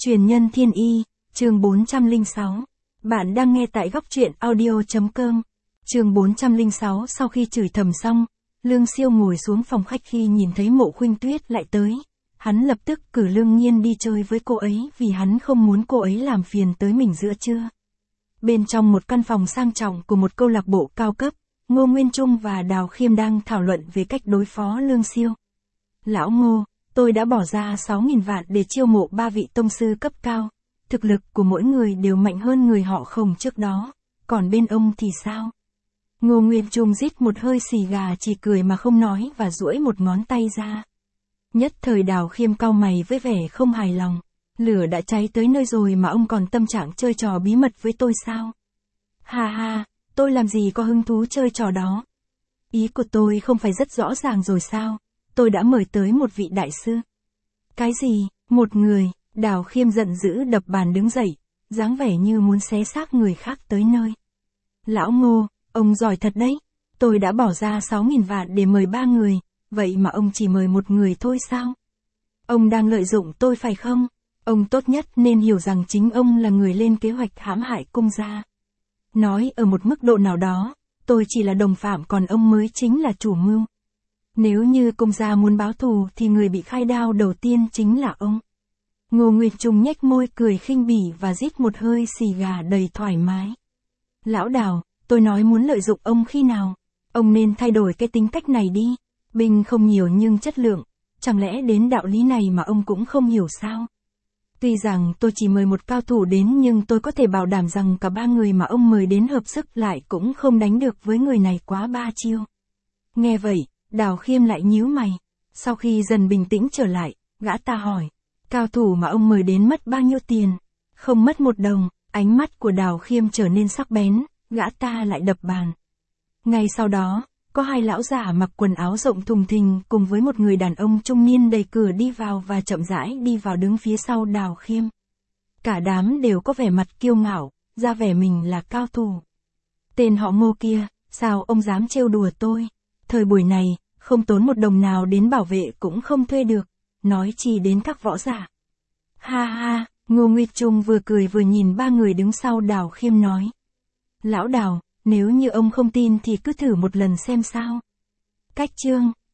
Truyền nhân thiên y, chương 406. Bạn đang nghe tại góc truyện audio.com. Chương 406. Sau khi chửi thầm xong, Lương Siêu ngồi xuống phòng khách khi nhìn thấy Mộ Khuynh Tuyết lại tới. Hắn lập tức cử Lương Nhiên đi chơi với cô ấy vì hắn không muốn cô ấy làm phiền tới mình giữa trưa. Bên trong một căn phòng sang trọng của một câu lạc bộ cao cấp, Ngô Nguyên Trung và Đào Khiêm đang thảo luận về cách đối phó Lương Siêu. Lão Ngô, tôi đã bỏ ra 6.000 vạn để chiêu mộ 3 vị tông sư cấp cao. Thực lực của mỗi người đều mạnh hơn người họ Khổng trước đó. Còn bên ông thì sao? Ngô Nguyên Trung rít một hơi xì gà, chỉ cười mà không nói và duỗi một ngón tay ra. Nhất thời Đào Khiêm cau mày với vẻ không hài lòng. Lửa đã cháy tới nơi rồi mà ông còn tâm trạng chơi trò bí mật với tôi sao? Ha ha, tôi làm gì có hứng thú chơi trò đó. Ý của tôi không phải rất rõ ràng rồi sao? Tôi đã mời tới một vị đại sư. Cái gì? Một người? Đào Khiêm giận dữ đập bàn đứng dậy, dáng vẻ như muốn xé xác người khác tới nơi. Lão Ngô, ông giỏi thật đấy. Tôi đã bỏ ra 6.000 vạn để mời 3 người, vậy mà ông chỉ mời một người thôi sao? Ông đang lợi dụng tôi phải không? Ông tốt nhất nên hiểu rằng chính ông là người lên kế hoạch hãm hại cung gia. Nói ở một mức độ nào đó, tôi chỉ là đồng phạm còn ông mới chính là chủ mưu. Nếu như cung gia muốn báo thù thì người bị khai đao đầu tiên chính là ông. Ngô Nguyên Trung nhếch môi cười khinh bỉ và rít một hơi xì gà đầy thoải mái. Lão Đào, tôi nói muốn lợi dụng ông khi nào? Ông nên thay đổi cái tính cách này đi. Binh không nhiều nhưng chất lượng. Chẳng lẽ đến đạo lý này mà ông cũng không hiểu sao? Tuy rằng tôi chỉ mời một cao thủ đến nhưng tôi có thể bảo đảm rằng cả 3 người mà ông mời đến hợp sức lại cũng không đánh được với người này quá 3 chiêu. Nghe vậy, Đào Khiêm lại nhíu mày. Sau khi dần bình tĩnh trở lại, gã ta hỏi. Cao thủ mà ông mời đến mất bao nhiêu tiền? Không mất 1 đồng, ánh mắt của Đào Khiêm trở nên sắc bén, gã ta lại đập bàn. Ngay sau đó, có 2 lão giả mặc quần áo rộng thùng thình cùng với một người đàn ông trung niên đẩy cửa đi vào và chậm rãi đi vào đứng phía sau Đào Khiêm. Cả đám đều có vẻ mặt kiêu ngạo, ra vẻ mình là cao thủ. Tên họ Ngô kia, sao ông dám trêu đùa tôi? Thời buổi này, không tốn 1 đồng nào đến bảo vệ cũng không thuê được, nói chi đến các võ giả. Ha ha, Ngô Nguyên Trung vừa cười vừa nhìn 3 người đứng sau Đào Khiêm nói. Lão Đào, nếu như ông không tin thì cứ thử một lần xem sao. Cách chương.